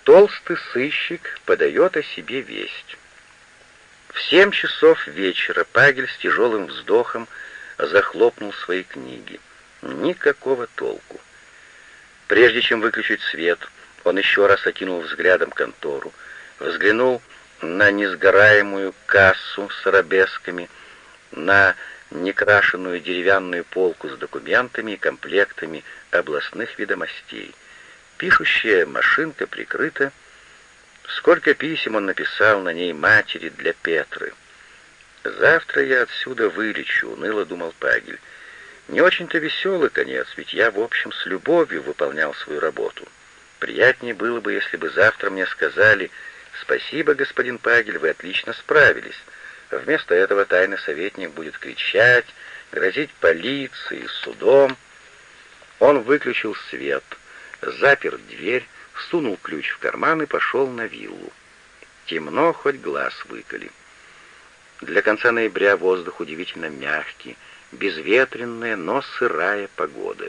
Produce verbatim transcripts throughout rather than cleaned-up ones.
Толстый сыщик подает о себе весть. В семь часов вечера Пагель с тяжелым вздохом захлопнул свои книги. Никакого толку. Прежде чем выключить свет, он еще раз окинул взглядом контору, взглянул на несгораемую кассу с арабесками, на некрашенную деревянную полку с документами и комплектами областных ведомостей. Пишущая машинка прикрыта. Сколько писем он написал на ней матери для Петры. «Завтра я отсюда вылечу», — уныло думал Пагель. «Не очень-то веселый конец, ведь я, в общем, с любовью выполнял свою работу. Приятнее было бы, если бы завтра мне сказали: «Спасибо, господин Пагель, вы отлично справились». Вместо этого тайный советник будет кричать, грозить полицией, судом». Он выключил свет, запер дверь, сунул ключ в карман и пошел на виллу. Темно, хоть глаз выколи. Для конца ноября воздух удивительно мягкий, безветренная, но сырая погода.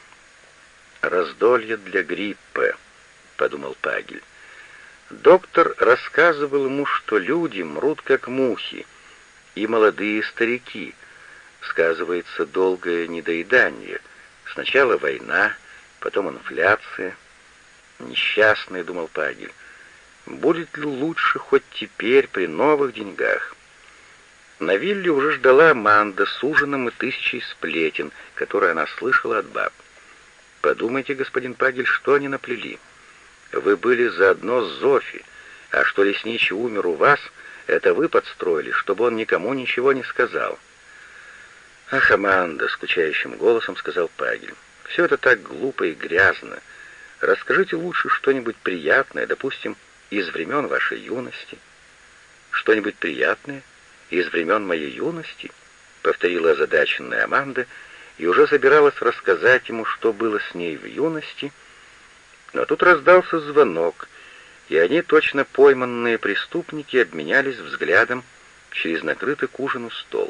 «Раздолье для гриппа», — подумал Пагель. Доктор рассказывал ему, что люди мрут как мухи, и молодые старики. Сказывается долгое недоедание. Сначала война, потом инфляция. Несчастный, думал Пагель. Будет ли лучше хоть теперь при новых деньгах? На вилле уже ждала Аманда с ужином и тысячей сплетен, которые она слышала от баб. Подумайте, господин Пагель, что они наплели. Вы были заодно с Зофи, а что лесничий умер у вас, это вы подстроили, чтобы он никому ничего не сказал. «Ах, Аманда», — скучающим голосом сказал Пагель, — «все это так глупо и грязно. Расскажите лучше что-нибудь приятное, допустим, из времен вашей юности». «Что-нибудь приятное? Из времен моей юности?» — повторила озадаченная Аманда и уже собиралась рассказать ему, что было с ней в юности. Но тут раздался звонок, и они, точно пойманные преступники, обменялись взглядом через накрытый к ужину стол.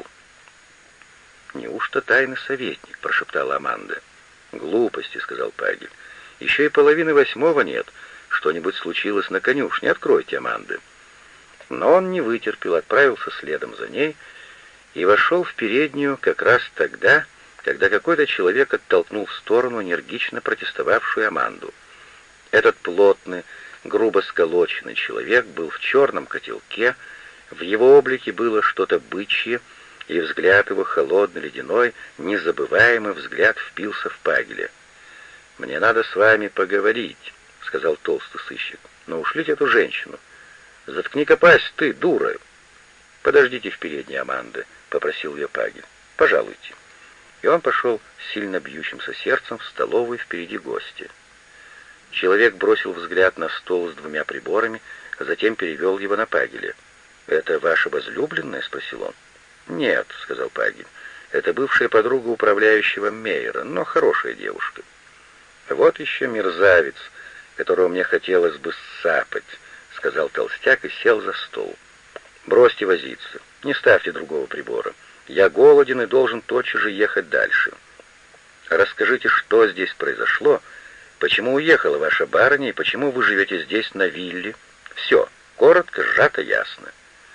«Неужто тайный советник?» — прошептала Аманда. «Глупости», — сказал Пагель. «Еще и половины восьмого нет. Что-нибудь случилось на конюшне. Откройте, Аманда». Но он не вытерпел, отправился следом за ней и вошел в переднюю как раз тогда, когда какой-то человек оттолкнул в сторону энергично протестовавшую Аманду. Этот плотный, грубо сколоченный человек был в черном котелке, в его облике было что-то бычье, и взгляд его, холодный, ледяной, незабываемый взгляд, впился в Пагеля. «Мне надо с вами поговорить», — сказал толстый сыщик. «Но ушлите эту женщину». «Заткни-ка пасть, ты, дура!» «Подождите в передней, Аманда», — попросил ее Пагель. «Пожалуйте». И он пошел с сильно бьющимся сердцем в столовую впереди гостя. Человек бросил взгляд на стол с двумя приборами, затем перевел его на Пагеля. «Это ваша возлюбленная?» — спросил он. «Нет», — сказал Пагель, — «это бывшая подруга управляющего Мейера, но хорошая девушка». «Вот еще мерзавец, которого мне хотелось бы сцапать», — сказал толстяк и сел за стол. «Бросьте возиться, не ставьте другого прибора. Я голоден и должен тотчас же ехать дальше. Расскажите, что здесь произошло, почему уехала ваша барыня и почему вы живете здесь на вилле. Все, коротко, сжато, ясно».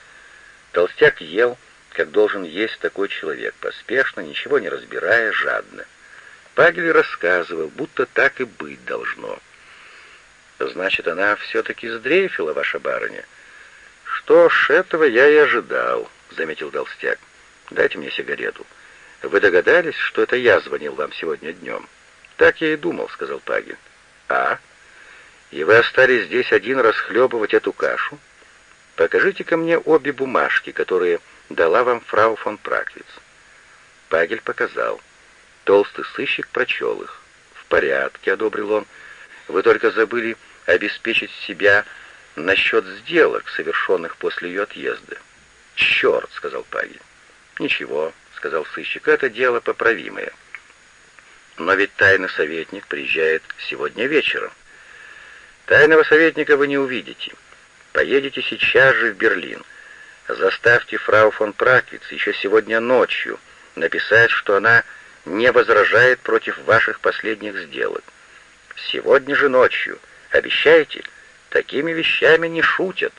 Толстяк ел, как должен есть такой человек, поспешно, ничего не разбирая, жадно. Пагель рассказывал, будто так и быть должно. «Значит, она все-таки сдрейфила, ваша барыня?» «Что ж, этого я и ожидал», — заметил толстяк. «Дайте мне сигарету. Вы догадались, что это я звонил вам сегодня днем?» «Так я и думал», — сказал Пагель. «А? И вы остались здесь один расхлебывать эту кашу? Покажите-ка мне обе бумажки, которые дала вам фрау фон Праквиц». Пагель показал. Толстый сыщик прочел их. «В порядке», — одобрил он. «Вы только забыли обеспечить себя насчет сделок, совершенных после ее отъезда». «Черт», — сказал Пагель. «Ничего», — сказал сыщик, — «это дело поправимое». «Но ведь тайный советник приезжает сегодня вечером». «Тайного советника вы не увидите. Поедете сейчас же в Берлин. Заставьте фрау фон Праквиц еще сегодня ночью написать, что она не возражает против ваших последних сделок. Сегодня же ночью. Обещаете?» Такими вещами не шутят.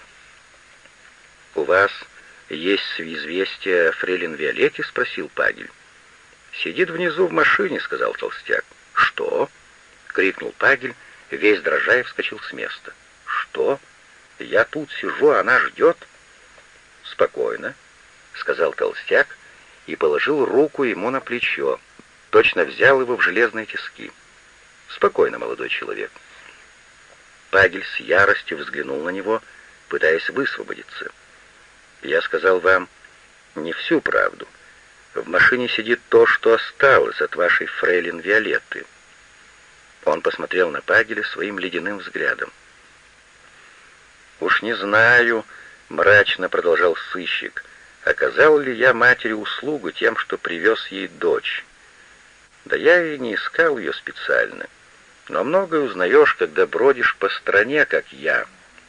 «У вас есть известие о фрейлин Виолетте?» — спросил Пагель. «Сидит внизу в машине», — сказал толстяк. «Что?» — крикнул Пагель, весь дрожа и вскочил с места. «Что? Я тут сижу, а она ждет?» «Спокойно», — сказал толстяк и положил руку ему на плечо, точно взял его в железные тиски. «Спокойно, молодой человек». Пагель с яростью взглянул на него, пытаясь высвободиться. «Я сказал вам не всю правду. В машине сидит то, что осталось от вашей фрейлин Виолетты». Он посмотрел на Пагеля своим ледяным взглядом. «Уж не знаю», — мрачно продолжал сыщик, «оказал ли я матери услугу тем, что привез ей дочь. Да я и не искал ее специально. Но многое узнаешь, когда бродишь по стране, как я.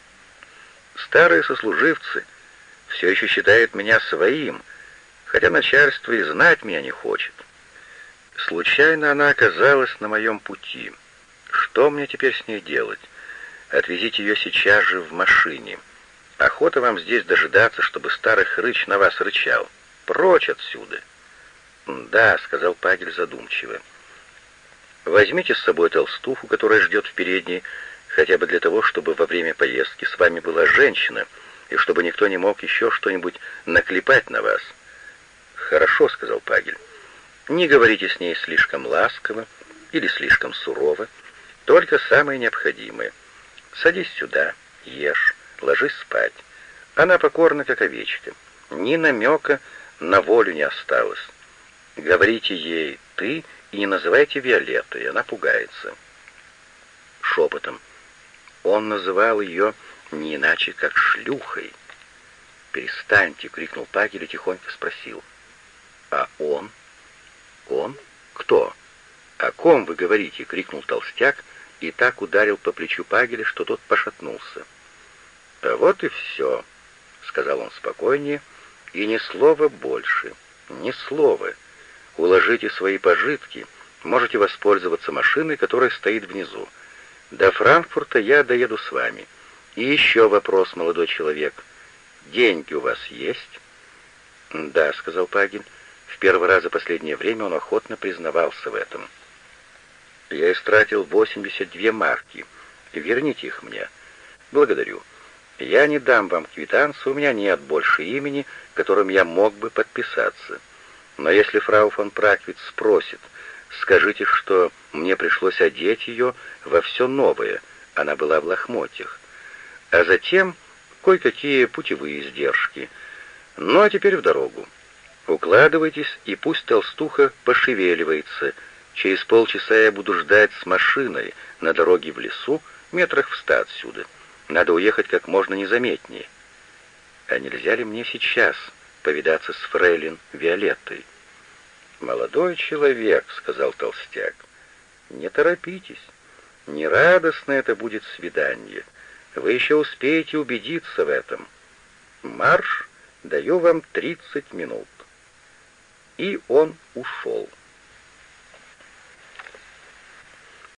Старые сослуживцы все еще считают меня своим, хотя начальство и знать меня не хочет. Случайно она оказалась на моем пути. Что мне теперь с ней делать? Отвезите ее сейчас же в машине. Охота вам здесь дожидаться, чтобы старый хрыч на вас рычал. Прочь отсюда!» «Да», — сказал Пагель задумчиво. «Возьмите с собой толстуху, которая ждет в передней, хотя бы для того, чтобы во время поездки с вами была женщина, и чтобы никто не мог еще что-нибудь наклепать на вас». «Хорошо», — сказал Пагель. «Не говорите с ней слишком ласково или слишком сурово, только самое необходимое. Садись сюда, ешь, ложись спать. Она покорна, как овечка. Ни намека на волю не осталось. Говорите ей «ты» и не называйте Виолеттой, она пугается». Шепотом. Он называл ее не иначе, как шлюхой. «Перестаньте!» — крикнул Пагель и тихонько спросил. «А он?» «Он? Кто? О ком вы говорите?» — крикнул толстяк и так ударил по плечу Пагеля, что тот пошатнулся. «А вот и все», — сказал он спокойнее, — «и ни слова больше, ни слова. Уложите свои пожитки, можете воспользоваться машиной, которая стоит внизу. До Франкфурта я доеду с вами. И еще вопрос, молодой человек. Деньги у вас есть?» «Да», — сказал Пагель. В первый раз за последнее время он охотно признавался в этом. «Я истратил восемьдесят две марки. Верните их мне». «Благодарю. Я не дам вам квитанцию, у меня нет больше имени, которым я мог бы подписаться. Но если фрау фон Праквиц спросит, скажите, что мне пришлось одеть ее во все новое, она была в лохмотьях. А затем кое-какие путевые издержки. Ну а теперь в дорогу. Укладывайтесь, и пусть толстуха пошевеливается. Через полчаса я буду ждать с машиной на дороге в лесу, метрах в ста отсюда. Надо уехать как можно незаметнее. А нельзя ли мне сейчас повидаться с фрейлин Виолеттой?» «Молодой человек», — сказал толстяк, — «не торопитесь. Нерадостно это будет свидание. Вы еще успеете убедиться в этом. Марш, даю вам тридцать минут». И он ушел.